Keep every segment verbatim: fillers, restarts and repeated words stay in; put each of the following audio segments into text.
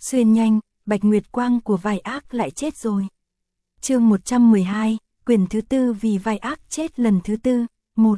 Xuyên nhanh, Bạch Nguyệt Quang của vai ác lại chết rồi. Chương một trăm mười hai, quyển thứ tư vì vai ác chết lần thứ tư. một.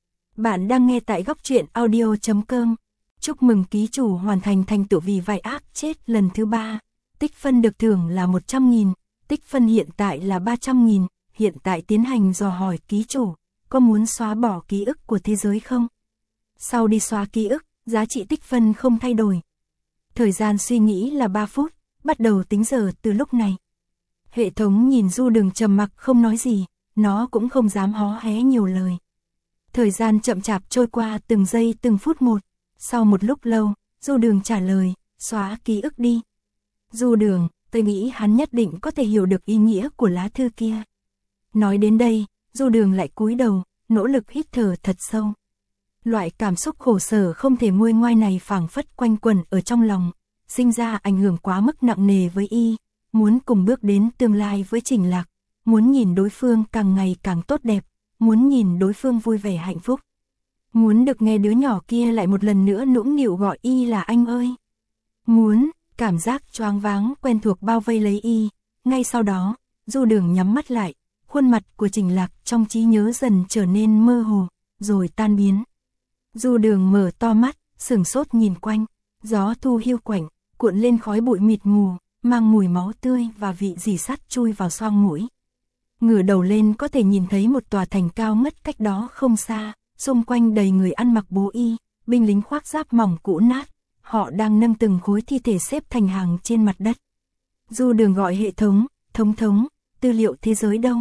Bạn đang nghe tại góc truyện audio chấm com. Chúc mừng ký chủ hoàn thành thành tựu vì vai ác chết lần thứ ba. Tích phân được thưởng là một trăm nghìn, tích phân hiện tại là ba trăm nghìn, hiện tại tiến hành dò hỏi ký chủ, có muốn xóa bỏ ký ức của thế giới không? Sau đi xóa ký ức, giá trị tích phân không thay đổi. Thời gian suy nghĩ là ba phút, bắt đầu tính giờ từ lúc này. Hệ thống nhìn Du Đường trầm mặc không nói gì, nó cũng không dám hó hé nhiều lời. Thời gian chậm chạp trôi qua từng giây từng phút một. Sau một lúc lâu, Du Đường trả lời, xóa ký ức đi. Du Đường, tôi nghĩ hắn nhất định có thể hiểu được ý nghĩa của lá thư kia. Nói đến đây, Du Đường lại cúi đầu, nỗ lực hít thở thật sâu. Loại cảm xúc khổ sở không thể nguôi ngoai này phảng phất quanh quẩn ở trong lòng, sinh ra ảnh hưởng quá mức nặng nề với y, muốn cùng bước đến tương lai với Trình Lạc, muốn nhìn đối phương càng ngày càng tốt đẹp, muốn nhìn đối phương vui vẻ hạnh phúc. Muốn được nghe đứa nhỏ kia lại một lần nữa nũng nịu gọi y là anh ơi. Muốn, cảm giác choáng váng quen thuộc bao vây lấy y, ngay sau đó, Du Đường nhắm mắt lại, khuôn mặt của Trình Lạc trong trí nhớ dần trở nên mơ hồ, rồi tan biến. Du Đường mở to mắt, sửng sốt nhìn quanh, gió thu hiu quạnh, cuộn lên khói bụi mịt mù, mang mùi máu tươi và vị rỉ sắt chui vào xoang mũi. Ngửa đầu lên có thể nhìn thấy một tòa thành cao ngất cách đó không xa, xung quanh đầy người ăn mặc bố y, binh lính khoác giáp mỏng cũ nát, họ đang nâng từng khối thi thể xếp thành hàng trên mặt đất. Du Đường gọi hệ thống, thống thống, tư liệu thế giới đâu?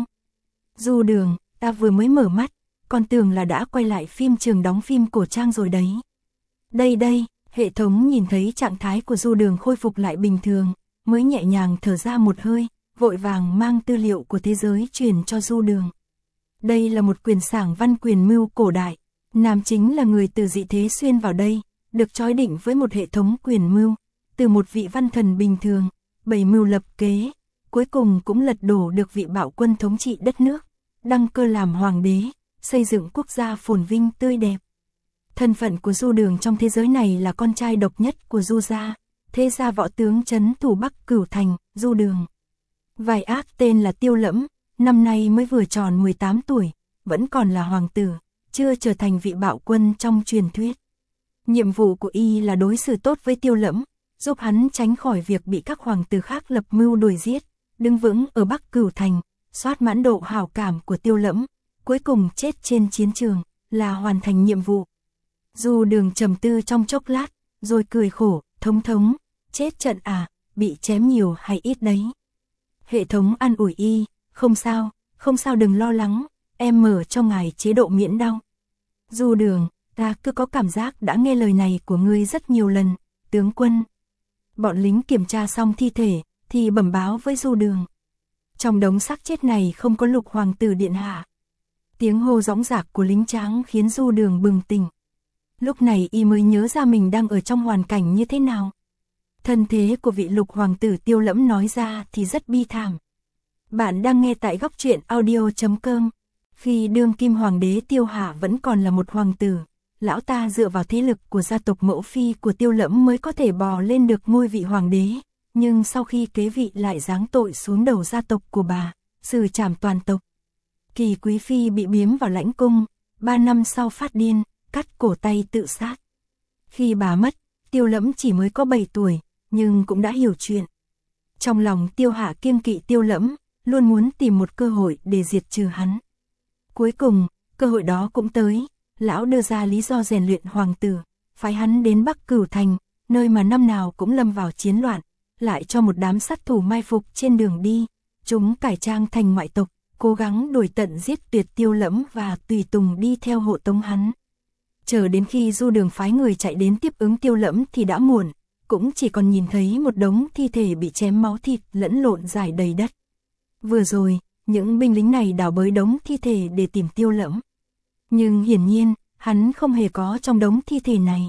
Du Đường, ta vừa mới mở mắt, còn tưởng là đã quay lại phim trường đóng phim cổ trang rồi đấy. Đây đây, hệ thống nhìn thấy trạng thái của Du Đường khôi phục lại bình thường, mới nhẹ nhàng thở ra một hơi, vội vàng mang tư liệu của thế giới truyền cho Du Đường. Đây là một quyển sảng văn quyền mưu cổ đại, nam chính là người từ dị thế xuyên vào đây, được trói định với một hệ thống quyền mưu, từ một vị văn thần bình thường, bày mưu lập kế, cuối cùng cũng lật đổ được vị bạo quân thống trị đất nước, đăng cơ làm hoàng đế, xây dựng quốc gia phồn vinh tươi đẹp. Thân phận của Du Đường trong thế giới này là con trai độc nhất của Du gia, thế gia võ tướng trấn thủ Bắc Cửu Thành, Du Đường. Vai ác tên là Tiêu Lẫm, năm nay mới vừa tròn mười tám tuổi, vẫn còn là hoàng tử, chưa trở thành vị bạo quân trong truyền thuyết. Nhiệm vụ của y là đối xử tốt với Tiêu Lẫm, giúp hắn tránh khỏi việc bị các hoàng tử khác lập mưu đuổi giết, đứng vững ở Bắc Cửu Thành, soát mãn độ hảo cảm của Tiêu Lẫm, cuối cùng chết trên chiến trường, là hoàn thành nhiệm vụ. Du Đường trầm tư trong chốc lát, rồi cười khổ, thống thống, chết trận à, bị chém nhiều hay ít đấy. Hệ thống an ủi y, không sao, không sao đừng lo lắng, em mở cho ngài chế độ miễn đau. Du Đường, ta cứ có cảm giác đã nghe lời này của ngươi rất nhiều lần, tướng quân. Bọn lính kiểm tra xong thi thể, thì bẩm báo với Du Đường. Trong đống xác chết này không có Lục hoàng tử điện hạ. Tiếng hô dõng dạc của lính tráng khiến Du Đường bừng tỉnh. Lúc này y mới nhớ ra mình đang ở trong hoàn cảnh như thế nào. Thân thế của vị Lục hoàng tử Tiêu Lẫm nói ra thì rất bi thảm. Bạn đang nghe tại góc truyện audio chấm com. Khi đương kim hoàng đế Tiêu Hạ vẫn còn là một hoàng tử, lão ta dựa vào thế lực của gia tộc mẫu phi của Tiêu Lẫm mới có thể bò lên được ngôi vị hoàng đế. Nhưng sau khi kế vị lại giáng tội xuống đầu gia tộc của bà, xử trảm toàn tộc. Kỳ quý phi bị biếm vào lãnh cung, ba năm sau phát điên, cắt cổ tay tự sát. Khi bà mất, Tiêu Lẫm chỉ mới có bảy tuổi, nhưng cũng đã hiểu chuyện. Trong lòng Tiêu Hạ kiêng kỵ Tiêu Lẫm, luôn muốn tìm một cơ hội để diệt trừ hắn. Cuối cùng, cơ hội đó cũng tới, lão đưa ra lý do rèn luyện hoàng tử, phái hắn đến Bắc Cửu Thành, nơi mà năm nào cũng lâm vào chiến loạn, lại cho một đám sát thủ mai phục trên đường đi, chúng cải trang thành ngoại tộc, cố gắng đuổi tận giết tuyệt Tiêu Lẫm và tùy tùng đi theo hộ tống hắn. Chờ đến khi Du Đường phái người chạy đến tiếp ứng Tiêu Lẫm thì đã muộn, cũng chỉ còn nhìn thấy một đống thi thể bị chém máu thịt lẫn lộn rải đầy đất. Vừa rồi, những binh lính này đào bới đống thi thể để tìm Tiêu Lẫm. Nhưng hiển nhiên, hắn không hề có trong đống thi thể này.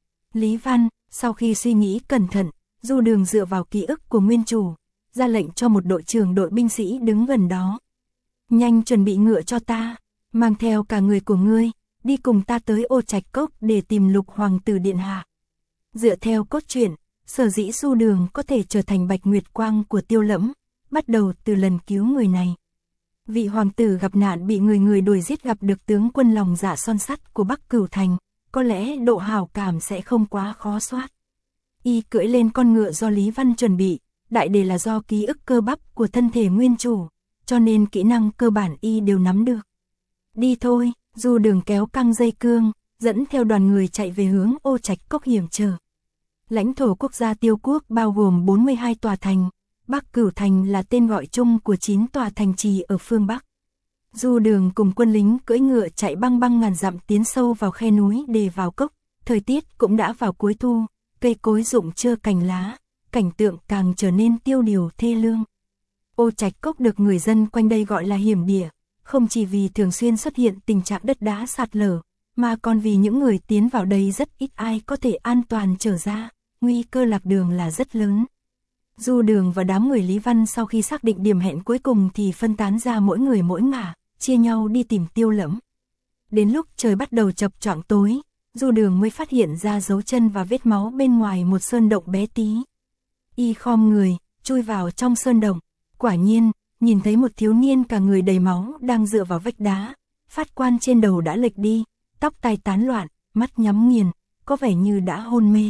Lý Văn, sau khi suy nghĩ cẩn thận, Du Đường dựa vào ký ức của nguyên chủ, ra lệnh cho một đội trưởng đội binh sĩ đứng gần đó. Nhanh chuẩn bị ngựa cho ta, mang theo cả người của ngươi, đi cùng ta tới Ô Trạch Cốc để tìm Lục hoàng tử điện hạ. Dựa theo cốt truyện, Sở dĩ Du Đường có thể trở thành Bạch Nguyệt Quang của Tiêu Lẫm, bắt đầu từ lần cứu người này. Vị hoàng tử gặp nạn bị người người đuổi giết gặp được tướng quân lòng dạ son sắt của Bắc Cửu Thành, có lẽ độ hảo cảm sẽ không quá khó soát. Y cưỡi lên con ngựa do Lý Văn chuẩn bị, đại đề là do ký ức cơ bắp của thân thể nguyên chủ, cho nên kỹ năng cơ bản Y đều nắm được. Đi thôi, Du Đường kéo căng dây cương, dẫn theo đoàn người chạy về hướng Ô Trạch Cốc hiểm trở. Lãnh thổ quốc gia Tiêu Quốc bao gồm bốn mươi hai tòa thành, Bắc Cửu Thành là tên gọi chung của chín tòa thành trì ở phương Bắc. Du Đường cùng quân lính cưỡi ngựa chạy băng băng ngàn dặm tiến sâu vào khe núi để vào cốc, thời tiết cũng đã vào cuối thu, cây cối rụng trơ cành lá, cảnh tượng càng trở nên tiêu điều thê lương. Ô Trạch Cốc được người dân quanh đây gọi là hiểm địa, không chỉ vì thường xuyên xuất hiện tình trạng đất đá sạt lở, mà còn vì những người tiến vào đây rất ít ai có thể an toàn trở ra, nguy cơ lạc đường là rất lớn. Du Đường và đám người Lý Văn sau khi xác định điểm hẹn cuối cùng thì phân tán ra mỗi người mỗi ngả, chia nhau đi tìm Tiêu Lẫm. Đến lúc trời bắt đầu chập choạng tối, Du Đường mới phát hiện ra dấu chân và vết máu bên ngoài một sơn động bé tí. Y khom người, chui vào trong sơn động, quả nhiên, nhìn thấy một thiếu niên cả người đầy máu đang dựa vào vách đá, phát quan trên đầu đã lệch đi, tóc tai tán loạn, mắt nhắm nghiền, có vẻ như đã hôn mê.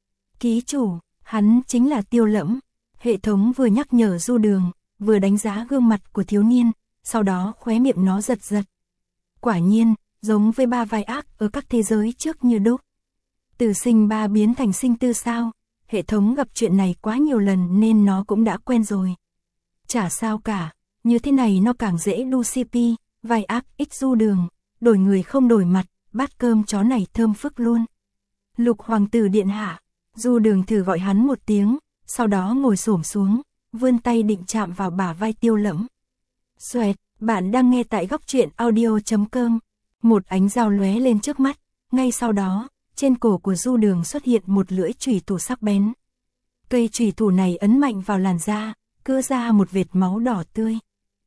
Ký chủ, hắn chính là Tiêu Lẫm. Hệ thống vừa nhắc nhở Du Đường, vừa đánh giá gương mặt của thiếu niên, sau đó khóe miệng nó giật giật. Quả nhiên, giống với ba vai ác ở các thế giới trước như đúc. Từ sinh ba biến thành sinh tư sao, hệ thống gặp chuyện này quá nhiều lần nên nó cũng đã quen rồi. Chả sao cả, như thế này nó càng dễ đu xê pê, vai ác ít Du Đường, đổi người không đổi mặt, bát cơm chó này thơm phức luôn. Lục hoàng tử điện hạ, Du Đường thử gọi hắn một tiếng, sau đó ngồi xổm xuống, vươn tay định chạm vào bả vai Tiêu Lẫm. Xoẹt, bạn đang nghe tại góc truyện audio chấm com. Một ánh dao lóe lên trước mắt, ngay sau đó, trên cổ của Du Đường xuất hiện một lưỡi chủy thủ sắc bén. Cây chủy thủ này ấn mạnh vào làn da, cưa ra một vệt máu đỏ tươi.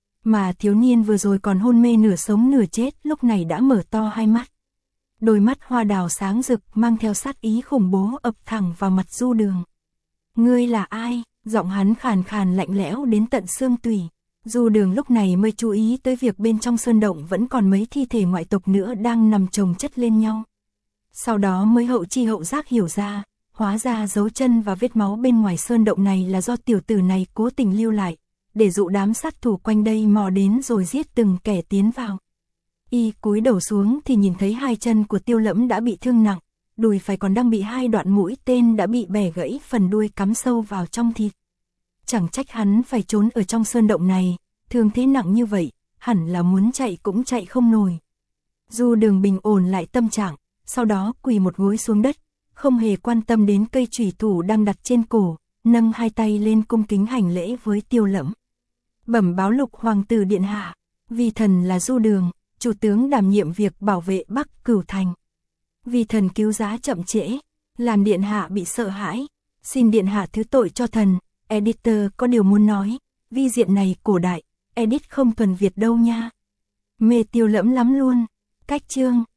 Mà thiếu niên vừa rồi còn hôn mê nửa sống nửa chết lúc này đã mở to hai mắt. Đôi mắt hoa đào sáng rực mang theo sát ý khủng bố ập thẳng vào mặt Du Đường. Ngươi là ai? Giọng hắn khàn khàn lạnh lẽo đến tận xương tủy. Du Đường lúc này mới chú ý tới việc bên trong sơn động vẫn còn mấy thi thể ngoại tộc nữa đang nằm chồng chất lên nhau. Sau đó mới hậu chi hậu giác hiểu ra, hóa ra dấu chân và vết máu bên ngoài sơn động này là do tiểu tử này cố tình lưu lại, để dụ đám sát thủ quanh đây mò đến rồi giết từng kẻ tiến vào. Y cúi đầu xuống thì nhìn thấy hai chân của Tiêu Lẫm đã bị thương nặng, đùi phải còn đang bị hai đoạn mũi tên đã bị bẻ gãy, phần đuôi cắm sâu vào trong thịt. Chẳng trách hắn phải trốn ở trong sơn động này, thương thế nặng như vậy, hẳn là muốn chạy cũng chạy không nổi. Du Đường bình ổn lại tâm trạng, sau đó quỳ một gối xuống đất, không hề quan tâm đến cây chủy thủ đang đặt trên cổ, nâng hai tay lên cung kính hành lễ với Tiêu Lẫm. Bẩm báo Lục hoàng tử điện hạ, Vi thần là Du Đường, chủ tướng đảm nhiệm việc bảo vệ Bắc Cửu Thành. Vi thần cứu giá chậm trễ, làm điện hạ bị sợ hãi, xin điện hạ thứ tội cho thần. Editor có điều muốn nói, vi diện này cổ đại, edit không thuần Việt đâu nha. Mê Tiêu Lẫm lắm luôn. Cách chương